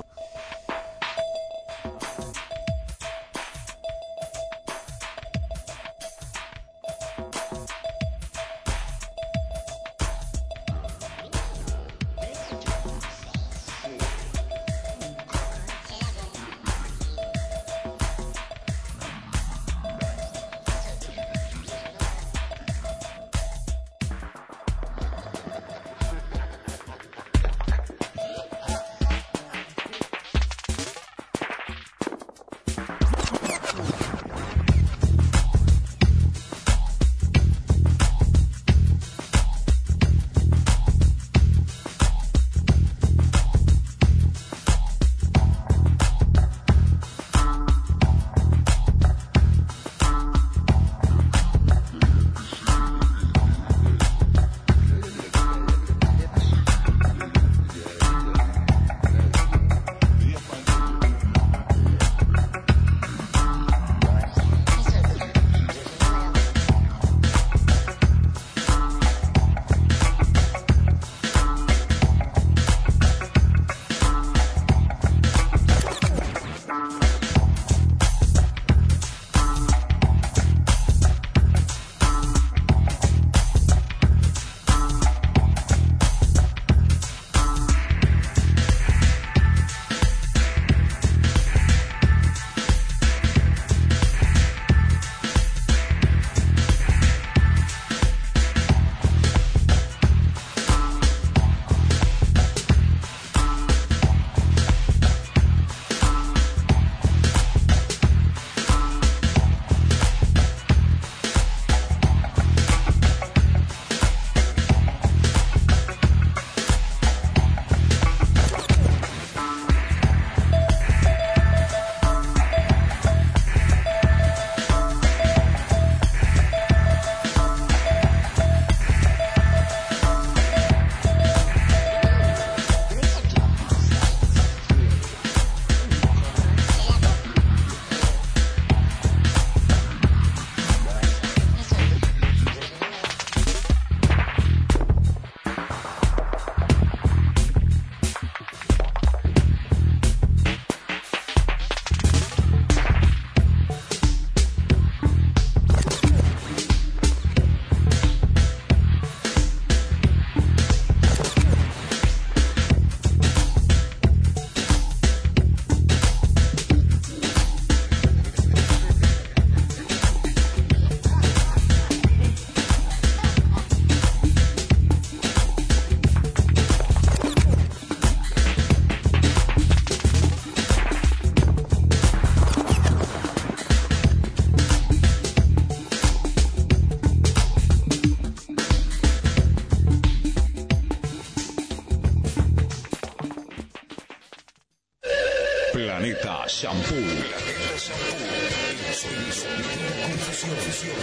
Planeta Shampoo. Planeta Shampoo. El sonido de la confusión.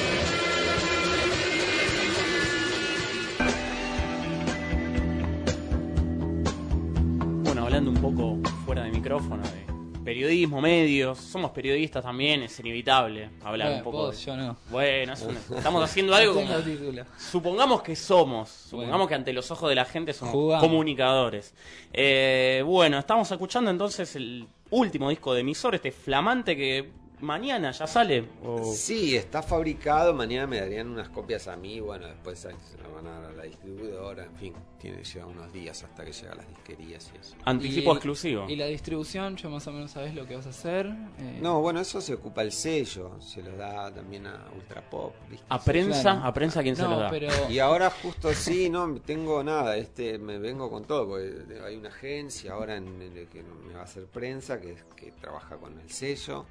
Bueno, hablando un poco fuera de micrófono de periodismo, medios, somos periodistas también, es inevitable hablar un poco. Vos, yo no. Bueno, estamos haciendo algo No como... tengo título. Supongamos que ante los ojos de la gente somos Jugamos. comunicadores. Bueno, estamos escuchando entonces el último disco de Emisor, este flamante que mañana ya sale. Sí, está fabricado, mañana me darían unas copias a mí, bueno, después se lo van a dar a la distribuidora, en fin, lleva unos días hasta que llega a las disquerías y eso. Anticipo exclusivo. Y la distribución, ya más o menos sabes lo que vas a hacer. No, bueno, eso se ocupa el sello, se lo da también a Ultra Pop, ¿viste? ¿A prensa? Claro. ¿A prensa quién se lo da? Pero... Y ahora justo sí, no tengo nada, me vengo con todo, porque hay una agencia ahora que me va a hacer prensa, que trabaja con el sello.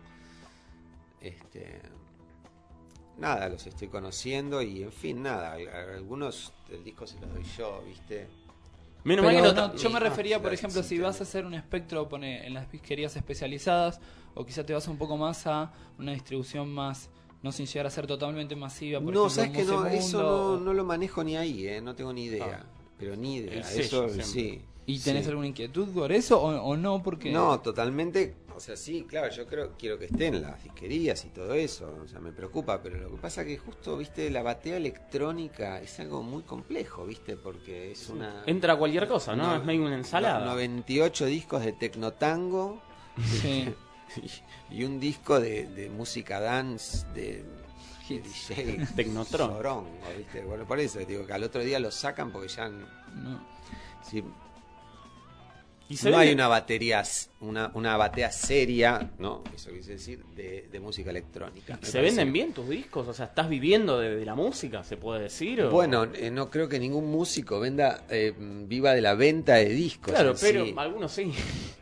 Nada, los estoy conociendo y en fin, nada, algunos del disco se los doy yo, ¿viste? Menos mal que Pero no no, yo me refería, por claro, ejemplo, sí, si vas a hacer un espectro en las disquerías especializadas, o quizá te vas un poco más a una distribución más, no sin llegar a ser totalmente masiva. Por No, ejemplo, sabes que no, Musemundo, eso no lo manejo ni ahí, no tengo ni idea, pero ni idea, El sello, eso siempre. sí. ¿Y tenés Sí. alguna inquietud por eso o no? Porque No, totalmente. O sea, sí, claro, yo quiero que estén en las disquerías y todo eso. O sea, me preocupa, pero lo que pasa que justo, viste, la batea electrónica es algo muy complejo, viste, porque es una... Entra cualquier cosa, ¿no? Es medio una ensalada. 98 discos de tecnotango sí. y un disco de música dance de DJ Tecnotron. Sorongo, ¿viste? Bueno, por eso digo que al otro día lo sacan porque ya No. sí, Y se no ve- hay una batería, una batea seria, ¿no? Eso quise decir, de música electrónica. Me ¿Se parece. venden bien tus discos? O sea, ¿estás viviendo de la música, se puede decir? o- Bueno, no creo que ningún músico viva de la venta de discos. Claro, en pero sí. algunos sí.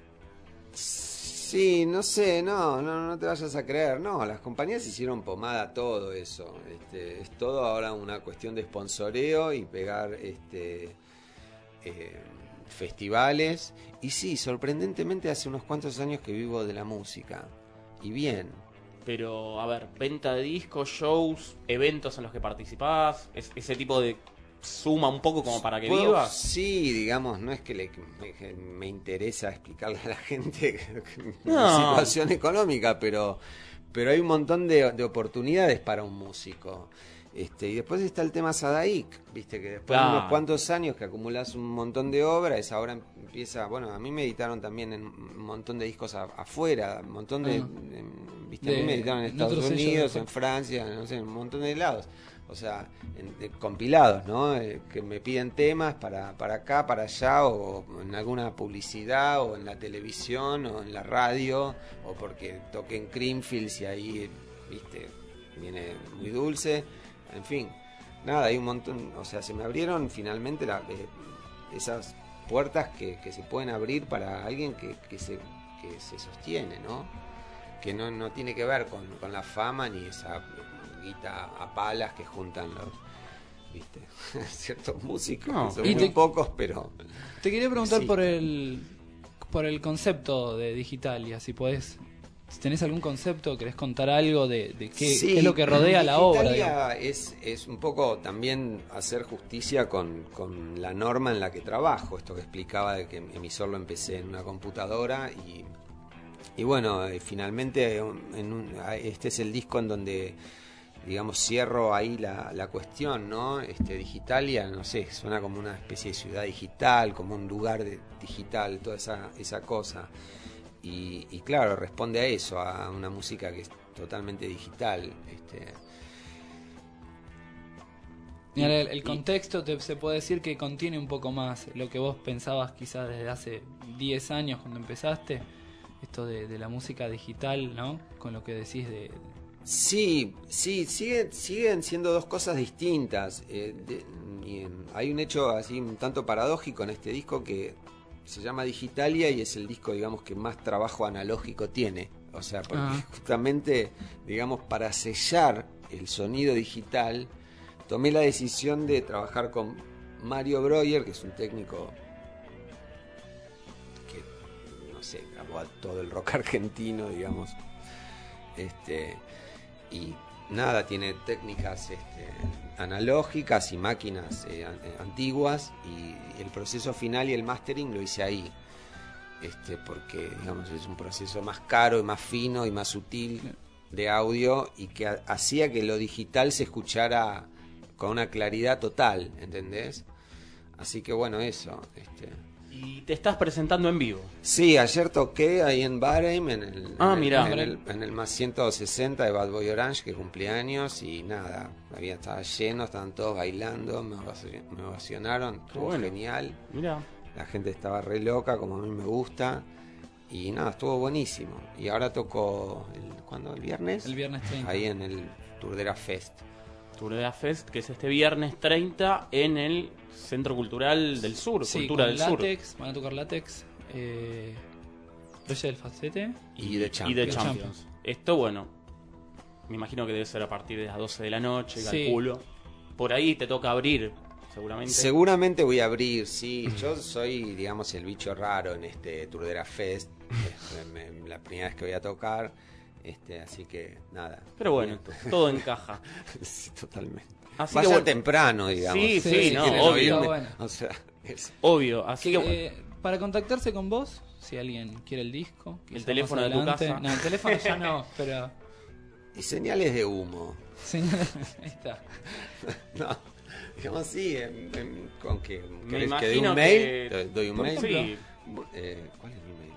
Sí, no sé, no te vayas a creer, no, las compañías hicieron pomada todo eso, es todo ahora una cuestión de sponsoreo y pegar festivales, y sí, sorprendentemente hace unos cuantos años que vivo de la música, y bien. Pero, a ver, venta de discos, shows, eventos en los que participás, ese tipo de suma un poco como para que ¿Puedo? vivas. Sí, digamos, no es que me interesa explicarle a la gente mi No. situación económica, pero hay un montón de oportunidades para un músico. Y después está el tema Sadaic, viste, que después de Claro. unos cuantos años que acumulas un montón de obras, ahora empieza, bueno, a mí me editaron también en un montón de discos afuera, un montón de, viste, a mí me editaron en en Estados otros sellos Unidos, de en Francia, no sé, en un montón de lados. O sea, de compilados, ¿no? Que me piden temas para acá, para allá, o en alguna publicidad, o en la televisión, o en la radio, o porque toqué en Creamfields y ahí, viste, viene muy dulce. En fin, nada, hay un montón, o sea, se me abrieron finalmente esas puertas que se pueden abrir para alguien que se sostiene, ¿no? Que no tiene que ver con la fama ni esa guita a palas que juntan los, viste, ciertos músicos, No. que son Y muy te- pocos, pero Te quería preguntar Sí. por el concepto de Digitalia, si podés, si tenés algún concepto, querés contar algo de qué, Sí, qué es lo que rodea la obra. digamos. Digitalia es un poco también hacer justicia con la norma en la que trabajo, esto que explicaba de que Emisor lo empecé en una computadora y bueno, finalmente este es el disco en donde, digamos, cierro ahí la cuestión, ¿no? Digitalia, no sé, suena como una especie de ciudad digital, como un lugar digital, toda esa cosa. Y claro, responde a eso, a una música que es totalmente digital. Y ahora el contexto se puede decir que contiene un poco más lo que vos pensabas quizás desde hace 10 años cuando empezaste, esto de la música digital, ¿no? Con lo que decís de... Sí, siguen siendo dos cosas distintas. Hay un hecho así un tanto paradójico en este disco que se llama Digitalia y es el disco, digamos, que más trabajo analógico tiene. O sea, porque justamente, digamos, para sellar el sonido digital, tomé la decisión de trabajar con Mario Breuer, que es un técnico que, no sé, grabó a todo el rock argentino, digamos. Y nada, tiene técnicas analógicas y máquinas antiguas, y el proceso final y el mastering lo hice ahí, porque digamos es un proceso más caro y más fino y más sutil de audio, y que hacía que lo digital se escuchara con una claridad total, ¿entendés? Así que bueno, eso. Y te estás presentando en vivo. Sí, ayer toqué ahí en Bahrein, mirá. en el más 160 de Bad Boy Orange, que cumplía años, y nada, estaba lleno, estaban todos bailando, me ovacionaron, estuvo bueno. genial, Mira. la gente estaba re loca, como a mí me gusta, y nada, estuvo buenísimo. Y ahora toco, ¿cuándo? ¿El viernes? El viernes 30. Ahí en el Turdera Fest. Turdera Fest, que es este viernes 30 en el Centro Cultural del Sur, Sí, Cultura con del Sur. Látex, van a tocar Látex, Roger del Facete. Y de Y de Champions. Champions. Esto, bueno, me imagino que debe ser a partir de las 12 de la noche, Sí. calculo. Por ahí te toca abrir, seguramente. Seguramente voy a abrir, sí. Yo soy, digamos, el bicho raro en este Turdera Fest. La primera vez que voy a tocar. Así que nada. Pero bueno, todo encaja. Sí, totalmente. Así Vaya que bueno. temprano, digamos. Sí, sí, Si no, quieren obvio. oírme, Bueno. o sea, Obvio, así que para contactarse con vos, si alguien quiere el disco, el teléfono de tu casa. No, el teléfono ya no, pero Y señales de humo. ahí está. No, digamos sí, con que Me ¿querés que dé imagino un mail? que- Doy un mail. Sí, ¿Cuál es mi mail?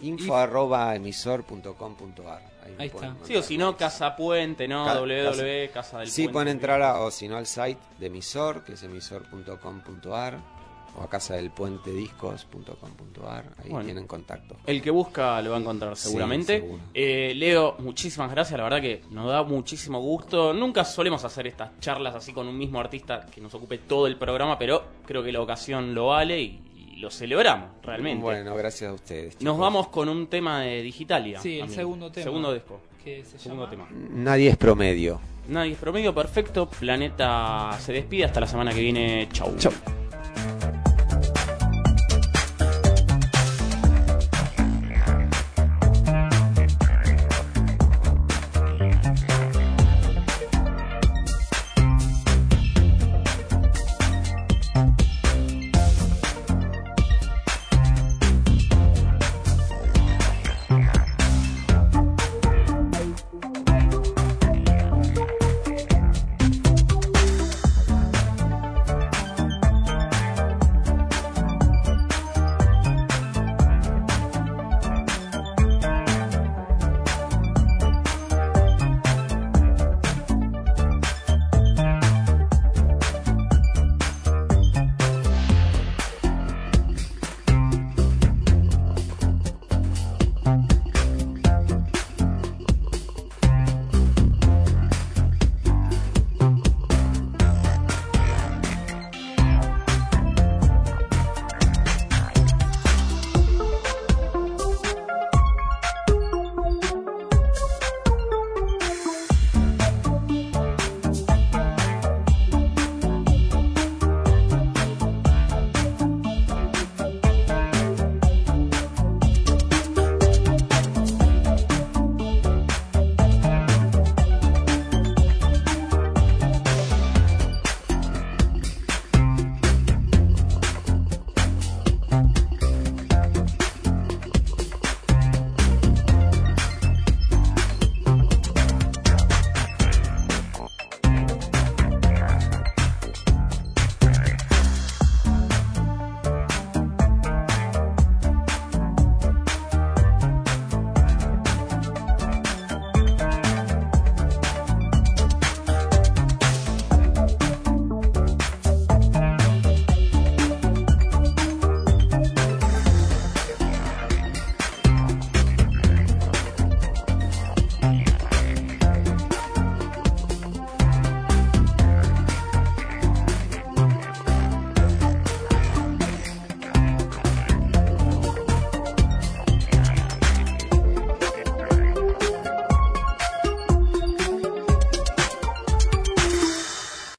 info@emisor.com.ar. Ahí está. sí, o si no, Casa Puente, ¿no? Ca- www, Casa del Sí, Puente. pueden entrar o si no al site de Emisor, que es emisor.com.ar, o a casadelpuentediscos.com.ar. Ahí Bueno. tienen contacto. El que busca lo va a encontrar Sí, seguramente. seguro. Leo, muchísimas gracias, la verdad que nos da muchísimo gusto. Nunca solemos hacer estas charlas así con un mismo artista que nos ocupe todo el programa, pero creo que la ocasión lo vale y lo celebramos realmente. Bueno, gracias a ustedes. Nos chicos. vamos con un tema de Digitalia. Sí, el también. segundo tema. Segundo disco. Que se Segundo llama tema. Nadie es promedio. Nadie es promedio, perfecto. Planeta se despide. Hasta la semana que viene. Chau. Chau.